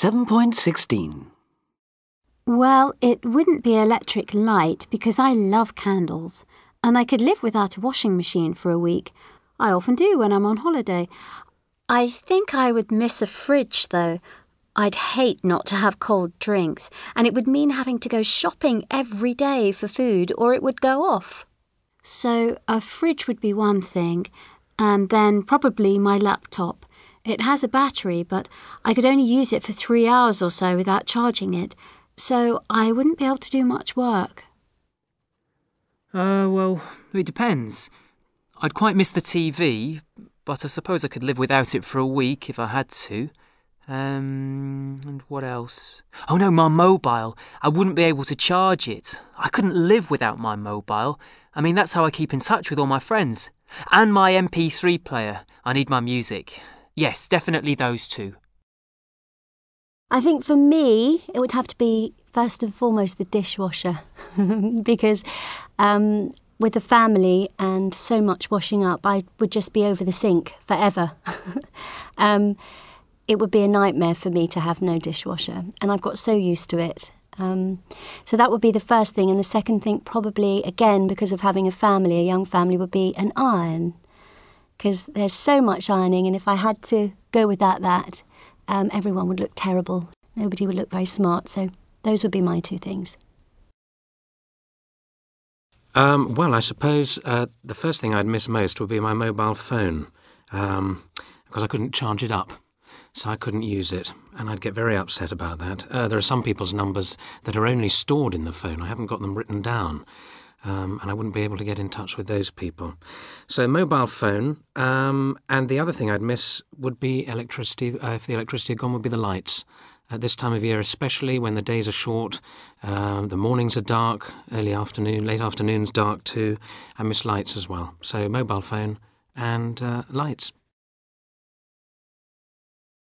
7.16. Well, it wouldn't be electric light because I love candles, and I could live without a washing machine for a week. I often do when I'm on holiday. I think I would miss a fridge, though. I'd hate not to have cold drinks, and it would mean having to go shopping every day for food, or it would go off. So a fridge would be one thing, and then probably my laptop. It has a battery, but I could only use it for 3 hours or so without charging it, so I wouldn't be able to do much work. Well, it depends. I'd quite miss the TV, but I suppose I could live without it for a week if I had to. And what else? Oh no, my mobile. I wouldn't be able to charge it. I couldn't live without my mobile. I mean, that's how I keep in touch with all my friends. And my MP3 player. I need my music. Yes, definitely those two. I think for me, it would have to be first and foremost the dishwasher because with the family and so much washing up, I would just be over the sink forever. It would be a nightmare for me to have no dishwasher, and I've got so used to it. So that would be the first thing, and the second thing probably, again, because of having a family, a young family, would be an iron, because there's so much ironing, and if I had to go without that, everyone would look terrible. Nobody would look very smart, so those would be my two things. Well, I suppose the first thing I'd miss most would be my mobile phone, because I couldn't charge it up. So I couldn't use it, and I'd get very upset about that. There are some people's numbers that are only stored in the phone. I haven't got them written down, and I wouldn't be able to get in touch with those people. So mobile phone, and the other thing I'd miss would be electricity. If the electricity had gone, would be the lights. At this time of year, especially when the days are short, the mornings are dark, early afternoon, late afternoons dark too. I miss lights as well. So mobile phone and lights.